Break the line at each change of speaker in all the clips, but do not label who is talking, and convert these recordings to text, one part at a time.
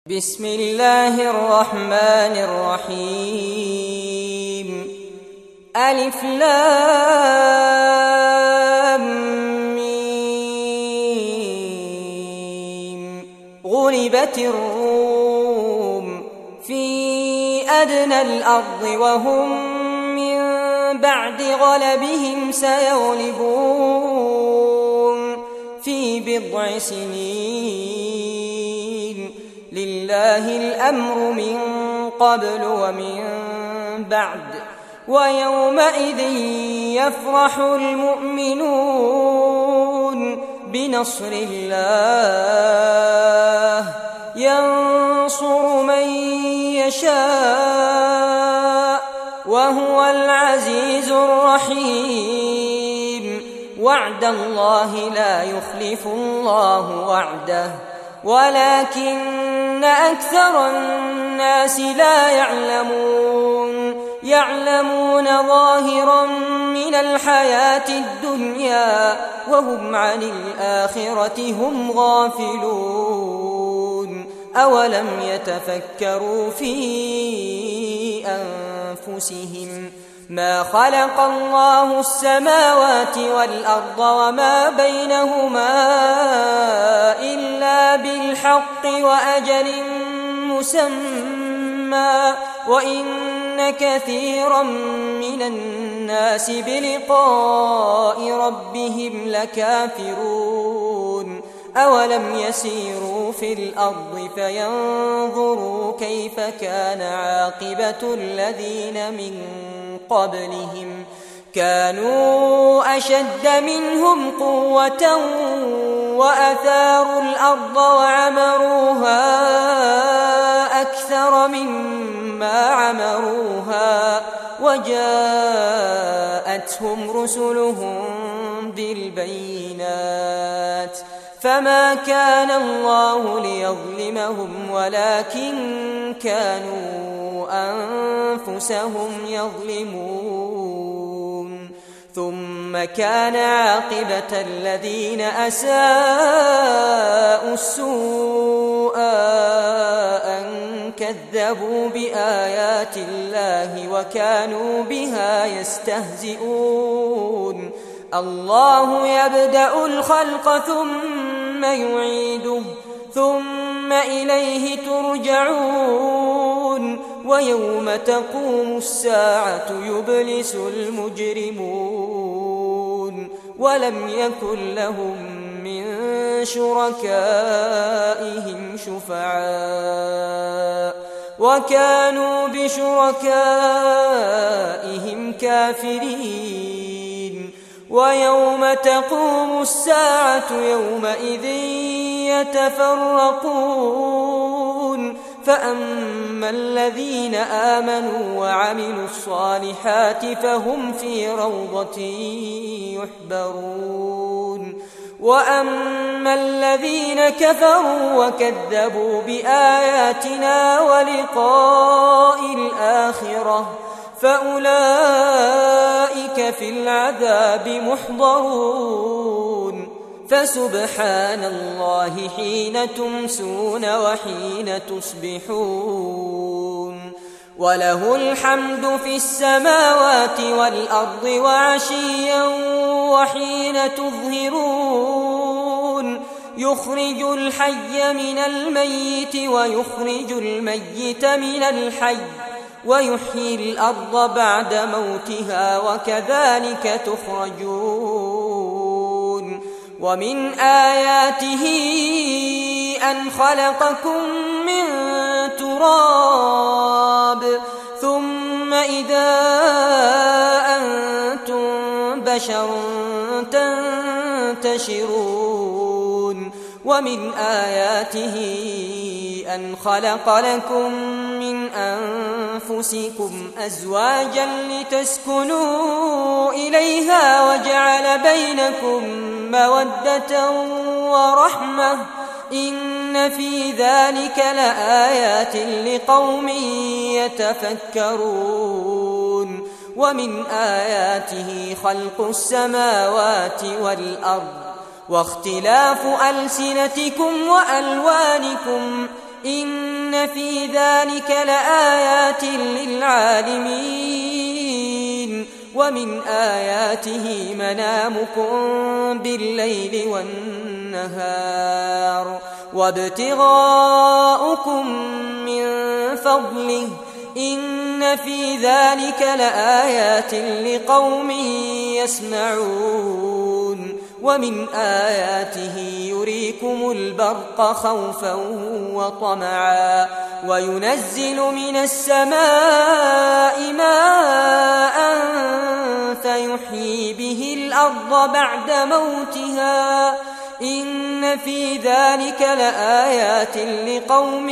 بسم الله الرحمن الرحيم. ألف لام ميم. غلبت الروم في أدنى الأرض وهم من بعد غلبهم سيغلبون في بضع سنين. لله الأمر من قبل ومن بعد ويومئذ يفرح المؤمنون بنصر الله ينصر من يشاء وهو العزيز الرحيم. وعد الله لا يخلف الله وعده ولكن أكثر الناس لا يعلمون ظاهرا من الحياة الدنيا وهم عن الآخرة هم غافلون. أولم يتفكروا في أنفسهم ما خلق الله السماوات والأرض وما بينهما إلا بالحق وأجل مسمى وإن كثيرا من الناس بلقاء ربهم لكافرون. أولم يسيروا في الأرض فينظروا كيف كان عاقبة الذين من قبلهم كانوا أشد منهم قوة وأثاروا الأرض وعمروها أكثر مما عمروها وجاءتهم رسلهم بالبينات فما كان الله ليظلمهم ولكن كانوا أنفسهم يظلمون. ثم كان عاقبة الذين أساءوا السوء أن كذبوا بآيات الله وكانوا بها يستهزئون. الله يبدأ الخلق ثم يعيده ثم إليه ترجعون. ويوم تقوم الساعة يبلس المجرمون ولم يكن لهم من شركائهم شفعاء وكانوا بشركائهم كافرين. ويوم تقوم الساعة يومئذ يتفرقون فأما الذين آمنوا وعملوا الصالحات فهم في روضة يحبرون. وأما الذين كفروا وكذبوا بآياتنا ولقاء الآخرة فأولئك في العذاب محضرون. فسبحان الله حين تمسون وحين تصبحون وله الحمد في السماوات والأرض وعشيا وحين تظهرون. يخرج الحي من الميت ويخرج الميت من الحي ويحيي الأرض بعد موتها وكذلك تخرجون. ومن آياته أن خلقكم من تراب ثم إذا أنتم بشر تنتشرون. ومن آياته أن خلق لكم من أنفسكم أزواجا لتسكنوا إليها وجعل بينكم مودة ورحمة إن في ذلك لآيات لقوم يتفكرون. ومن آياته خلق السماوات والأرض واختلاف ألسنتكم وألوانكم إن في ذلك لآيات للعالمين ومن آياته منامكم بالليل والنهار وابتغاؤكم من فضله إن في ذلك لآيات لقوم يسمعون ومن آياته يريكم البرق خوفا وطمعا وينزل من السماء ماء فيحيي به الأرض بعد موتها إن في ذلك لآيات لقوم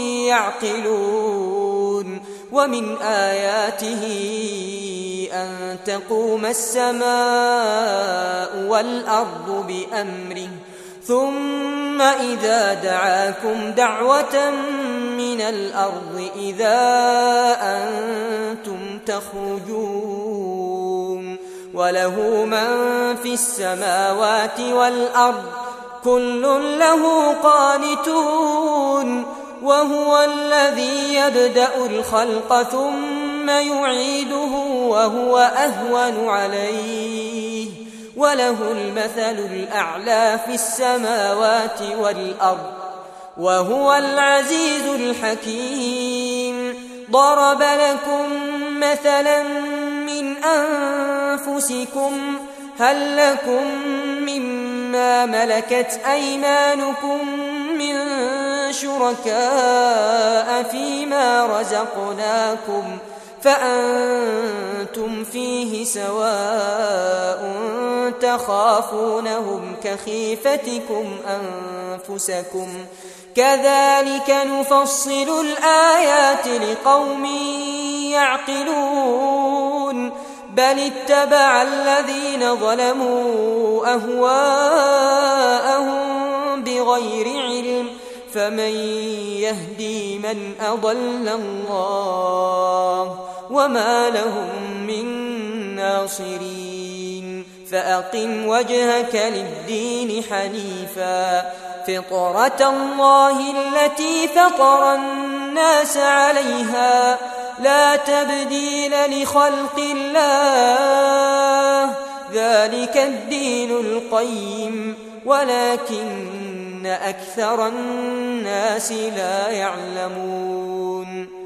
يعقلون ومن آياته أن تقوم السماء والأرض بأمره ثم إذا دعاكم دعوة من الأرض إذا أنتم تخرجون وله من في السماوات والأرض كل له قانتون وهو الذي يبدأ الخلق ثم يعيده وهو أهون عليه وله المثل الأعلى في السماوات والأرض وهو العزيز الحكيم ضرب لكم مثلا من أنفسكم هل لكم مما ملكت أيمانكم من شركاء فيما رزقناكم فأنتم فيه سواء تخافونهم كخيفتكم أنفسكم كذلك نفصل الآيات لقوم يعقلون بل اتبع الذين ظلموا أهواءهم بغير علم فمن يهدي من أضل الله وما لهم من ناصرين فأقم وجهك للدين حنيفا فطرة الله التي فطر الناس عليها لا تبديل لخلق الله ذلك الدين القيم ولكن أكثر الناس لا يعلمون